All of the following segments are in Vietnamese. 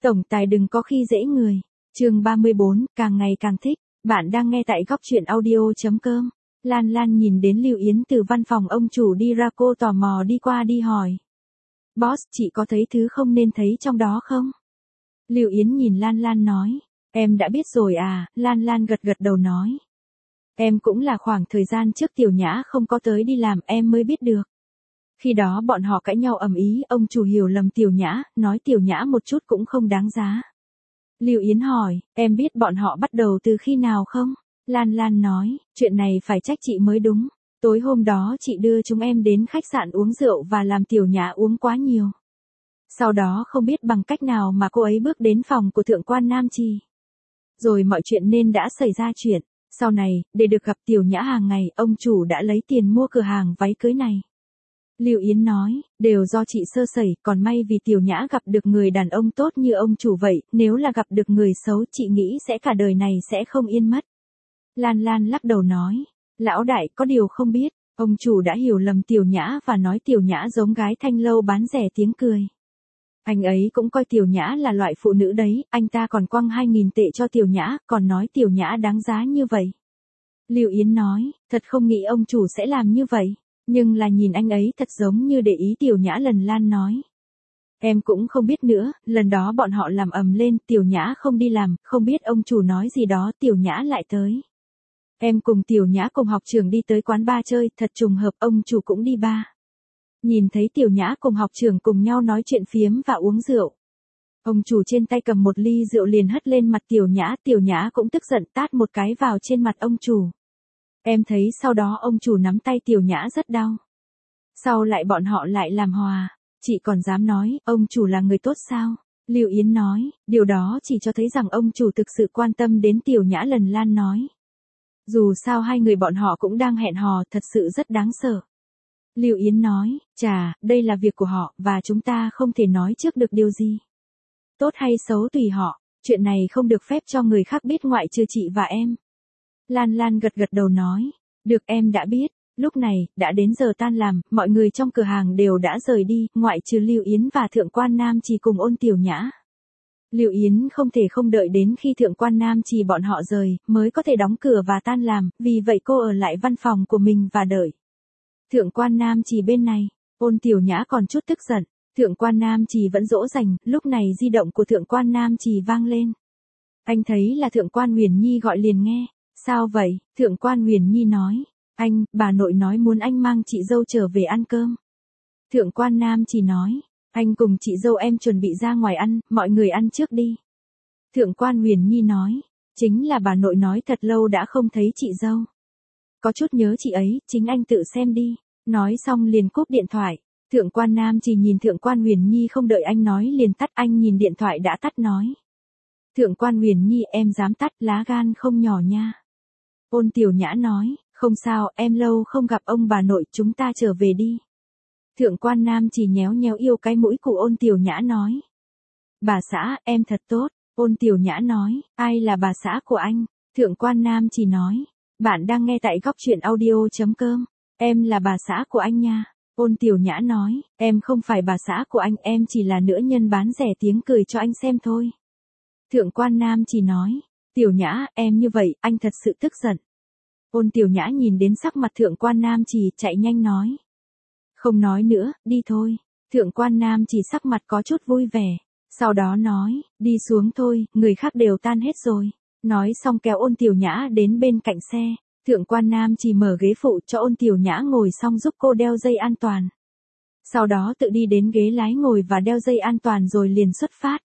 Tổng tài đừng có khi dễ người. Chương 34, càng ngày càng thích. Bạn đang nghe tại góc truyện audio.com. Lan Lan nhìn đến Lưu Yến từ văn phòng ông chủ đi ra, cô tò mò đi qua đi hỏi. Boss, chị có thấy thứ không nên thấy trong đó không? Lưu Yến nhìn Lan Lan nói. Em đã biết rồi à, Lan Lan gật gật đầu nói. Em cũng là khoảng thời gian trước Tiểu Nhã không có tới đi làm em mới biết được. Khi đó bọn họ cãi nhau ầm ĩ, ông chủ hiểu lầm Tiểu Nhã, nói Tiểu Nhã một chút cũng không đáng giá. Lưu Yến hỏi, em biết bọn họ bắt đầu từ khi nào không? Lan Lan nói, chuyện này phải trách chị mới đúng. Tối hôm đó chị đưa chúng em đến khách sạn uống rượu và làm Tiểu Nhã uống quá nhiều. Sau đó không biết bằng cách nào mà cô ấy bước đến phòng của thượng quan Nam Trì. Rồi mọi chuyện nên đã xảy ra chuyện. Sau này, để được gặp Tiểu Nhã hàng ngày, ông chủ đã lấy tiền mua cửa hàng váy cưới này. Lưu Yến nói, đều do chị sơ sẩy, còn may vì Tiểu Nhã gặp được người đàn ông tốt như ông chủ vậy, nếu là gặp được người xấu chị nghĩ sẽ cả đời này sẽ không yên mất. Lan Lan lắc đầu nói, lão đại có điều không biết, ông chủ đã hiểu lầm Tiểu Nhã và nói Tiểu Nhã giống gái thanh lâu bán rẻ tiếng cười. Anh ấy cũng coi Tiểu Nhã là loại phụ nữ đấy, anh ta còn quăng 2.000 tệ cho Tiểu Nhã, còn nói Tiểu Nhã đáng giá như vậy. Lưu Yến nói, thật không nghĩ ông chủ sẽ làm như vậy. Nhưng là nhìn anh ấy thật giống như để ý Tiểu Nhã. Lần Lan nói. Em cũng không biết nữa, lần đó bọn họ làm ầm lên, Tiểu Nhã không đi làm, không biết ông chủ nói gì đó, Tiểu Nhã lại tới. Em cùng Tiểu Nhã cùng học trường đi tới quán bar chơi, thật trùng hợp ông chủ cũng đi bar. Nhìn thấy Tiểu Nhã cùng học trường cùng nhau nói chuyện phiếm và uống rượu. Ông chủ trên tay cầm một ly rượu liền hất lên mặt Tiểu Nhã cũng tức giận tát một cái vào trên mặt ông chủ. Em thấy sau đó ông chủ nắm tay Tiểu Nhã rất đau. Sau lại bọn họ lại làm hòa, chị còn dám nói, ông chủ là người tốt sao? Lưu Yến nói, điều đó chỉ cho thấy rằng ông chủ thực sự quan tâm đến Tiểu Nhã. Lần Lan nói. Dù sao hai người bọn họ cũng đang hẹn hò, thật sự rất đáng sợ. Lưu Yến nói, chà, đây là việc của họ, và chúng ta không thể nói trước được điều gì. Tốt hay xấu tùy họ, chuyện này không được phép cho người khác biết ngoại trừ chị và em. Lan Lan gật gật đầu nói, được em đã biết. Lúc này, đã đến giờ tan làm, mọi người trong cửa hàng đều đã rời đi, ngoại trừ Lưu Yến và thượng quan Nam Trì cùng ôn Tiểu Nhã. Lưu Yến không thể không đợi đến khi thượng quan Nam Trì bọn họ rời, mới có thể đóng cửa và tan làm, vì vậy cô ở lại văn phòng của mình và đợi. Thượng quan Nam Trì bên này, ôn Tiểu Nhã còn chút tức giận, thượng quan Nam Trì vẫn dỗ dành, lúc này di động của thượng quan Nam Trì vang lên. Anh thấy là thượng quan Huyền Nhi gọi liền nghe. Sao vậy? Thượng quan Huyền Nhi nói. Anh, bà nội nói muốn anh mang chị dâu trở về ăn cơm. Thượng quan Nam Trì nói. Anh cùng chị dâu em chuẩn bị ra ngoài ăn, mọi người ăn trước đi. Thượng quan Huyền Nhi nói. Chính là bà nội nói thật lâu đã không thấy chị dâu. Có chút nhớ chị ấy, chính anh tự xem đi. Nói xong liền cúp điện thoại. Thượng quan Nam Trì nhìn thượng quan Huyền Nhi không đợi anh nói liền tắt, anh nhìn điện thoại đã tắt nói. Thượng quan Huyền Nhi em dám tắt, lá gan không nhỏ nha. Ôn Tiểu Nhã nói, không sao, em lâu không gặp ông bà nội, chúng ta trở về đi. Thượng quan Nam Trì nhéo nhéo yêu cái mũi của ôn Tiểu Nhã nói. Bà xã, em thật tốt. Ôn Tiểu Nhã nói, ai là bà xã của anh? Thượng quan Nam Trì nói, bạn đang nghe tại góc truyện audio.com. Em là bà xã của anh nha. Ôn Tiểu Nhã nói, em không phải bà xã của anh, em chỉ là nữ nhân bán rẻ tiếng cười cho anh xem thôi. Thượng quan Nam Trì nói, Tiểu Nhã, em như vậy, anh thật sự tức giận. Ôn Tiểu Nhã nhìn đến sắc mặt thượng quan Nam Trì, chạy nhanh nói. Không nói nữa, đi thôi. Thượng quan Nam Trì sắc mặt có chút vui vẻ. Sau đó nói, đi xuống thôi, người khác đều tan hết rồi. Nói xong kéo ôn Tiểu Nhã đến bên cạnh xe. Thượng quan Nam Trì mở ghế phụ cho ôn Tiểu Nhã ngồi xong giúp cô đeo dây an toàn. Sau đó tự đi đến ghế lái ngồi và đeo dây an toàn rồi liền xuất phát.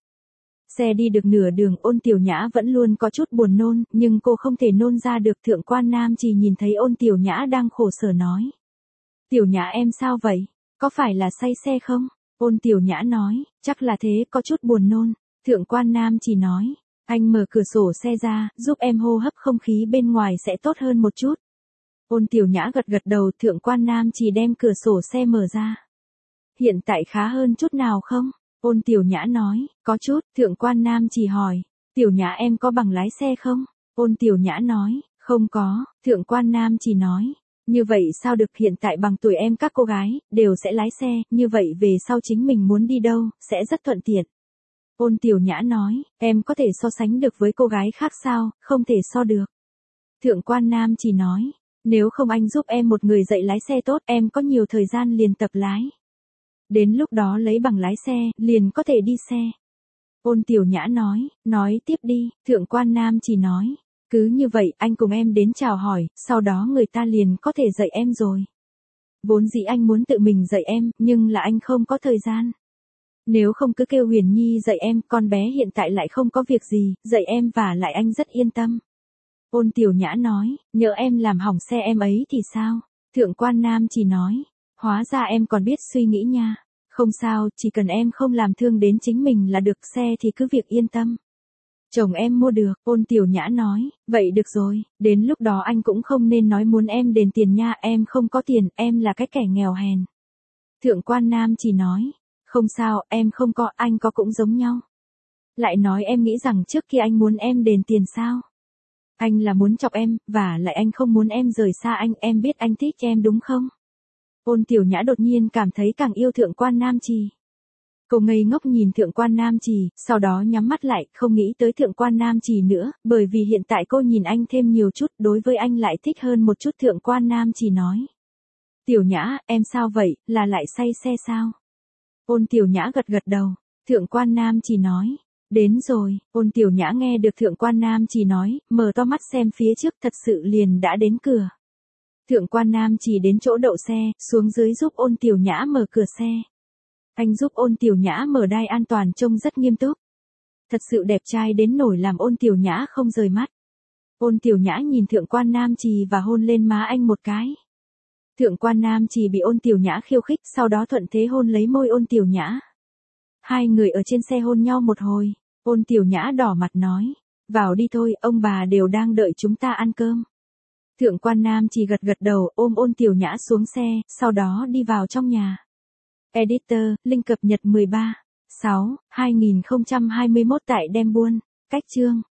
Xe đi được nửa đường, ôn Tiểu Nhã vẫn luôn có chút buồn nôn, nhưng cô không thể nôn ra được. Thượng quan Nam Trì nhìn thấy ôn Tiểu Nhã đang khổ sở nói. Tiểu Nhã em sao vậy? Có phải là say xe không? Ôn Tiểu Nhã nói, chắc là thế, có chút buồn nôn. Thượng quan Nam Trì nói, anh mở cửa sổ xe ra, giúp em hô hấp không khí bên ngoài sẽ tốt hơn một chút. Ôn Tiểu Nhã gật gật đầu, thượng quan Nam Trì đem cửa sổ xe mở ra. Hiện tại khá hơn chút nào không? Ôn Tiểu Nhã nói, có chút. Thượng quan Nam Trì hỏi, Tiểu Nhã em có bằng lái xe không? Ôn Tiểu Nhã nói, không có. Thượng quan Nam Trì nói, như vậy sao được, hiện tại bằng tuổi em các cô gái, đều sẽ lái xe, như vậy về sau chính mình muốn đi đâu, sẽ rất thuận tiện. Ôn Tiểu Nhã nói, em có thể so sánh được với cô gái khác sao, không thể so được. Thượng quan Nam chỉ nói, nếu không anh giúp em một người dạy lái xe tốt, em có nhiều thời gian liền tập lái. Đến lúc đó lấy bằng lái xe, liền có thể đi xe. Ôn Tiểu Nhã nói tiếp đi, Thượng quan Nam chỉ nói, cứ như vậy anh cùng em đến chào hỏi, sau đó người ta liền có thể dạy em rồi. Vốn dĩ anh muốn tự mình dạy em, nhưng là anh không có thời gian. Nếu không cứ kêu Huyền Nhi dạy em, con bé hiện tại lại không có việc gì, dạy em và lại anh rất yên tâm. Ôn Tiểu Nhã nói, nhỡ em làm hỏng xe em ấy thì sao? Thượng quan Nam chỉ nói, hóa ra em còn biết suy nghĩ nha. Không sao, chỉ cần em không làm thương đến chính mình là được, xe thì cứ việc yên tâm. Chồng em mua được, Ôn Tiểu Nhã nói, vậy được rồi, đến lúc đó anh cũng không nên nói muốn em đền tiền nha, em không có tiền, em là cái kẻ nghèo hèn. Thượng quan Nam chỉ nói, không sao, em không có, anh có cũng giống nhau. Lại nói em nghĩ rằng trước kia anh muốn em đền tiền sao? Anh là muốn chọc em, và lại anh không muốn em rời xa anh, em biết anh thích em đúng không? Ôn Tiểu Nhã đột nhiên cảm thấy càng yêu Thượng quan Nam Trì. Cô ngây ngốc nhìn Thượng quan Nam Trì, sau đó nhắm mắt lại, không nghĩ tới Thượng quan Nam Trì nữa, bởi vì hiện tại cô nhìn anh thêm nhiều chút, đối với anh lại thích hơn một chút. Thượng quan Nam Trì nói. Tiểu Nhã, em sao vậy, là lại say xe sao? Ôn Tiểu Nhã gật gật đầu. Thượng quan Nam Trì nói. Đến rồi, Ôn Tiểu Nhã nghe được Thượng quan Nam Trì nói, mở to mắt xem phía trước, thật sự liền đã đến cửa. Thượng quan Nam Trì đến chỗ đậu xe, xuống dưới giúp Ôn Tiểu Nhã mở cửa xe. Anh giúp Ôn Tiểu Nhã mở đai an toàn, trông rất nghiêm túc. Thật sự đẹp trai đến nổi làm Ôn Tiểu Nhã không rời mắt. Ôn Tiểu Nhã nhìn Thượng quan Nam Trì và hôn lên má anh một cái. Thượng quan Nam Trì bị Ôn Tiểu Nhã khiêu khích, sau đó thuận thế hôn lấy môi Ôn Tiểu Nhã. Hai người ở trên xe hôn nhau một hồi, Ôn Tiểu Nhã đỏ mặt nói, vào đi thôi, ông bà đều đang đợi chúng ta ăn cơm. Thượng quan Nam Trì gật gật đầu, ôm Ôn Tiểu Nhã xuống xe, sau đó đi vào trong nhà. Editor, link cập nhật 13/6/2021 tại Đem Buôn, cách chương.